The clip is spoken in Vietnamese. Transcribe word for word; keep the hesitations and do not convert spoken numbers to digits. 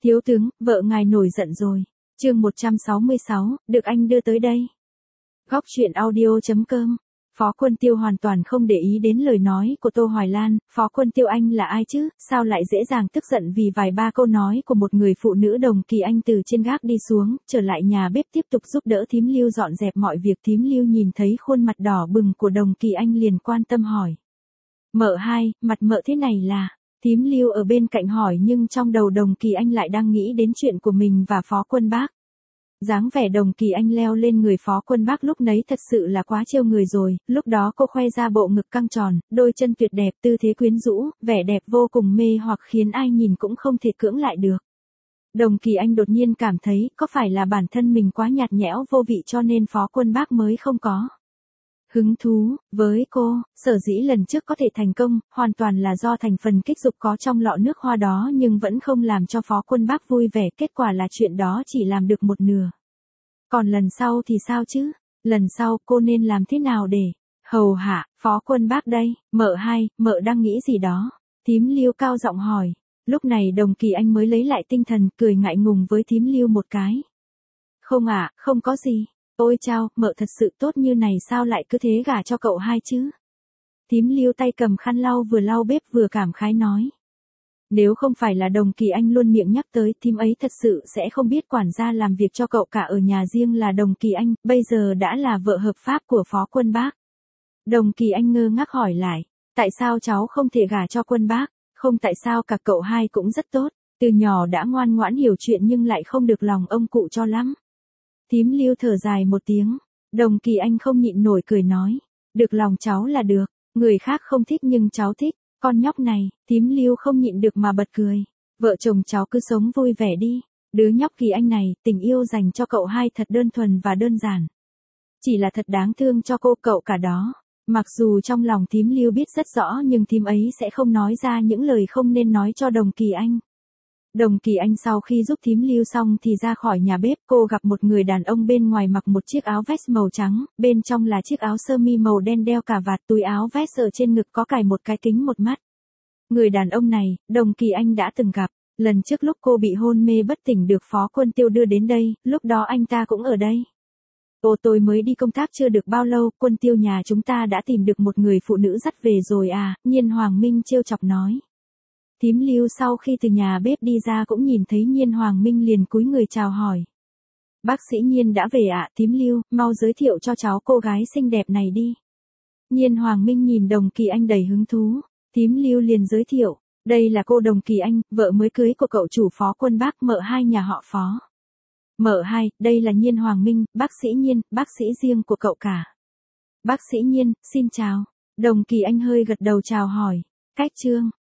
Thiếu tướng, vợ ngài nổi giận rồi. Chương một trăm sáu mươi sáu, được anh đưa tới đây. Góc truyện audio chấm com. Phó Quân Tiêu hoàn toàn không để ý đến lời nói của Tô Hoài Lan. Phó Quân Tiêu anh là ai chứ, sao lại dễ dàng tức giận vì vài ba câu nói của một người phụ nữ. Đồng Kỳ Anh từ trên gác đi xuống, trở lại nhà bếp tiếp tục giúp đỡ thím Lưu dọn dẹp mọi việc. Thím Lưu nhìn thấy khuôn mặt đỏ bừng của Đồng Kỳ Anh liền quan tâm hỏi. Mợ hai, mặt mợ thế này là... Thím Lưu ở bên cạnh hỏi nhưng trong đầu Đồng Kỳ Anh lại đang nghĩ đến chuyện của mình và Phó Quân Bác. Dáng vẻ Đồng Kỳ Anh leo lên người Phó Quân Bác lúc nấy thật sự là quá trêu người rồi, lúc đó cô khoe ra bộ ngực căng tròn, đôi chân tuyệt đẹp, tư thế quyến rũ, vẻ đẹp vô cùng mê hoặc khiến ai nhìn cũng không thể cưỡng lại được. Đồng Kỳ Anh đột nhiên cảm thấy có phải là bản thân mình quá nhạt nhẽo vô vị cho nên Phó Quân Bác mới không có hứng thú với cô. Sở dĩ lần trước có thể thành công, hoàn toàn là do thành phần kích dục có trong lọ nước hoa đó nhưng vẫn không làm cho Phó Quân Bác vui vẻ, kết quả là chuyện đó chỉ làm được một nửa. Còn lần sau thì sao chứ? Lần sau cô nên làm thế nào để hầu hạ Phó Quân Bác đây? Mợ hai, mợ đang nghĩ gì đó? Thím Lưu cao giọng hỏi. Lúc này Đồng Kỳ Anh mới lấy lại tinh thần, cười ngại ngùng với thím Lưu một cái. Không ạ, à, không có gì. Ôi chao, mợ thật sự tốt như này sao lại cứ thế gả cho cậu hai chứ? Thím Lưu tay cầm khăn lau vừa lau bếp vừa cảm khái nói. Nếu không phải là Đồng Kỳ Anh luôn miệng nhắc tới, thím ấy thật sự sẽ không biết quản gia làm việc cho cậu cả ở nhà riêng là Đồng Kỳ Anh, bây giờ đã là vợ hợp pháp của Phó Quân Bác. Đồng Kỳ Anh ngơ ngác hỏi lại, tại sao cháu không thể gả cho Quân Bác? Không, tại sao cả cậu hai cũng rất tốt, từ nhỏ đã ngoan ngoãn hiểu chuyện nhưng lại không được lòng ông cụ cho lắm. Thím Lưu thở dài một tiếng, Đồng Kỳ Anh không nhịn nổi cười nói, được lòng cháu là được, người khác không thích nhưng cháu thích, con nhóc này. Thím Lưu không nhịn được mà bật cười, vợ chồng cháu cứ sống vui vẻ đi, đứa nhóc Kỳ Anh này, tình yêu dành cho cậu hai thật đơn thuần và đơn giản, chỉ là thật đáng thương cho cô cậu cả đó. Mặc dù trong lòng thím Lưu biết rất rõ nhưng thím ấy sẽ không nói ra những lời không nên nói cho Đồng Kỳ Anh. Đồng Kỳ Anh sau khi giúp thím Lưu xong thì ra khỏi nhà bếp, cô gặp một người đàn ông bên ngoài mặc một chiếc áo vest màu trắng, bên trong là chiếc áo sơ mi màu đen đeo cà vạt, túi áo vest ở trên ngực có cài một cái kính một mắt. Người đàn ông này, Đồng Kỳ Anh đã từng gặp, lần trước lúc cô bị hôn mê bất tỉnh được Phó Quân Tiêu đưa đến đây, lúc đó anh ta cũng ở đây. Ồ, tôi mới đi công tác chưa được bao lâu, Quân Tiêu nhà chúng ta đã tìm được một người phụ nữ dắt về rồi à, Nhiên Hoàng Minh trêu chọc nói. Thím Lưu sau khi từ nhà bếp đi ra cũng nhìn thấy Nhiên Hoàng Minh liền cúi người chào hỏi. Bác sĩ Nhiên đã về ạ, à, thím Lưu, mau giới thiệu cho cháu cô gái xinh đẹp này đi. Nhiên Hoàng Minh nhìn Đồng Kỳ Anh đầy hứng thú, thím Lưu liền giới thiệu, đây là cô Đồng Kỳ Anh, vợ mới cưới của cậu chủ Phó Quân Bác, mợ hai nhà họ Phó. Mợ hai, đây là Nhiên Hoàng Minh, bác sĩ Nhiên, bác sĩ riêng của cậu cả. Bác sĩ Nhiên, xin chào. Đồng Kỳ Anh hơi gật đầu chào hỏi. Cách trương.